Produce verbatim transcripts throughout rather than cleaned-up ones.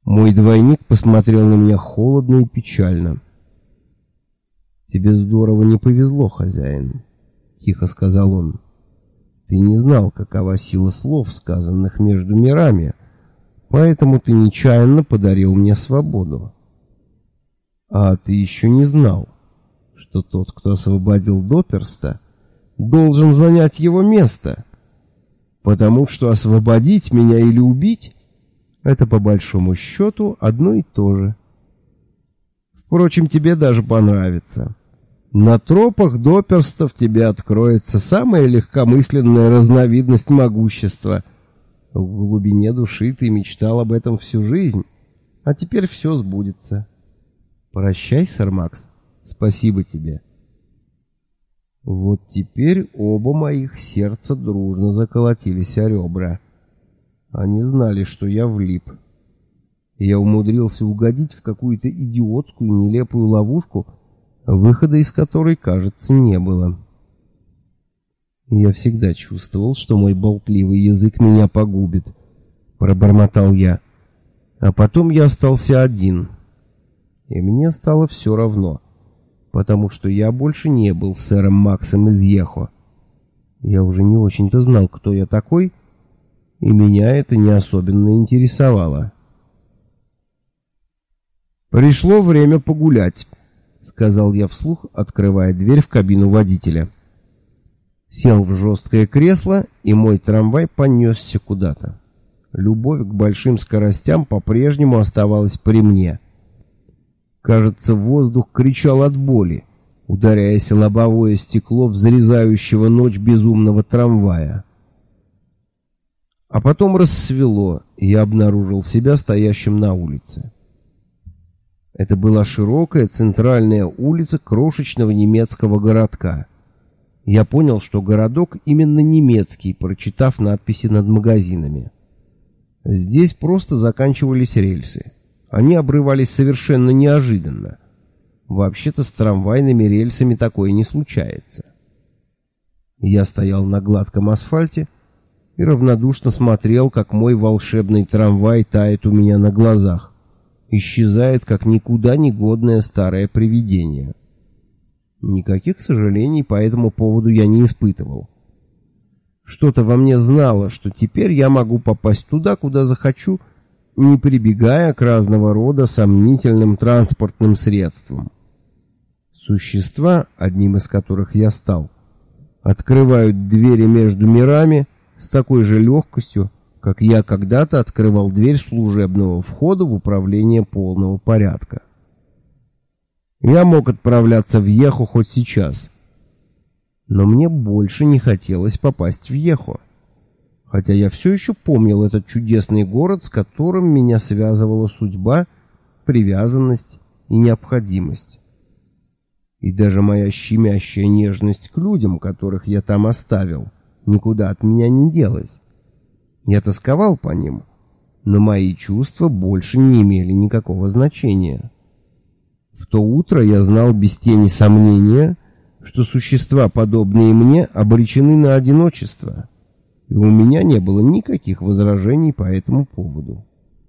Мой двойник посмотрел на меня холодно и печально. «Тебе здорово не повезло, хозяин», — тихо сказал он. «Ты не знал, какова сила слов, сказанных между мирами, поэтому ты нечаянно подарил мне свободу. А ты еще не знал, что тот, кто освободил Доперста, должен занять его место, потому что освободить меня или убить — это по большому счету одно и то же. Впрочем, тебе даже понравится. На тропах Доперстов тебе откроется самая легкомысленная разновидность могущества. В глубине души ты мечтал об этом всю жизнь, а теперь все сбудется. Прощай, сэр Макс, спасибо тебе». Вот теперь оба моих сердца дружно заколотились о ребра. Они знали, что я влип. Я умудрился угодить в какую-то идиотскую нелепую ловушку, выхода из которой, кажется, не было. «Я всегда чувствовал, что мой болтливый язык меня погубит», — пробормотал я. А потом я остался один. И мне стало все равно, потому что я больше не был сэром Максом из Йехо. Я уже не очень-то знал, кто я такой, и меня это не особенно интересовало. «Пришло время погулять», — сказал я вслух, открывая дверь в кабину водителя. Сел в жесткое кресло, и мой трамвай понесся куда-то. Любовь к большим скоростям по-прежнему оставалась при мне. Кажется, воздух кричал от боли, ударяясь о лобовое стекло взрезающего ночь безумного трамвая. А потом рассвело, и я обнаружил себя стоящим на улице. Это была широкая центральная улица крошечного немецкого городка. Я понял, что городок именно немецкий, прочитав надписи над магазинами. Здесь просто заканчивались рельсы. Они обрывались совершенно неожиданно. Вообще-то с трамвайными рельсами такое не случается. Я стоял на гладком асфальте и равнодушно смотрел, как мой волшебный трамвай тает у меня на глазах, исчезает, как никуда не годное старое привидение. Никаких сожалений по этому поводу я не испытывал. Что-то во мне знало, что теперь я могу попасть туда, куда захочу, не прибегая к разного рода сомнительным транспортным средствам. Существа, одним из которых я стал, открывают двери между мирами с такой же легкостью, как я когда-то открывал дверь служебного входа в управление полного порядка. Я мог отправляться в Йехо хоть сейчас, но мне больше не хотелось попасть в Йехо, хотя я все еще помнил этот чудесный город, с которым меня связывала судьба, привязанность и необходимость. И даже моя щемящая нежность к людям, которых я там оставил, никуда от меня не делась. Я тосковал по ним, но мои чувства больше не имели никакого значения. В то утро я знал без тени сомнения, что существа, подобные мне, обречены на одиночество, и у меня не было никаких возражений по этому поводу.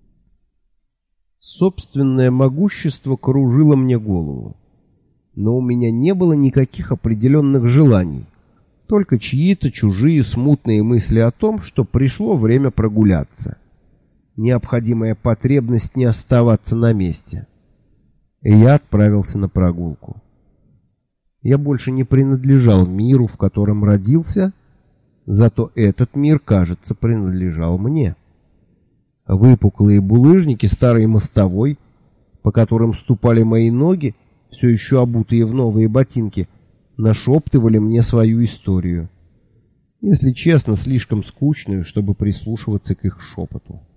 Собственное могущество кружило мне голову, но у меня не было никаких определенных желаний, только чьи-то чужие смутные мысли о том, что пришло время прогуляться, необходимая потребность не оставаться на месте. И я отправился на прогулку. Я больше не принадлежал миру, в котором родился, зато этот мир, кажется, принадлежал мне. Выпуклые булыжники старой мостовой, по которым ступали мои ноги, все еще обутые в новые ботинки, нашептывали мне свою историю. Если честно, слишком скучную, чтобы прислушиваться к их шепоту.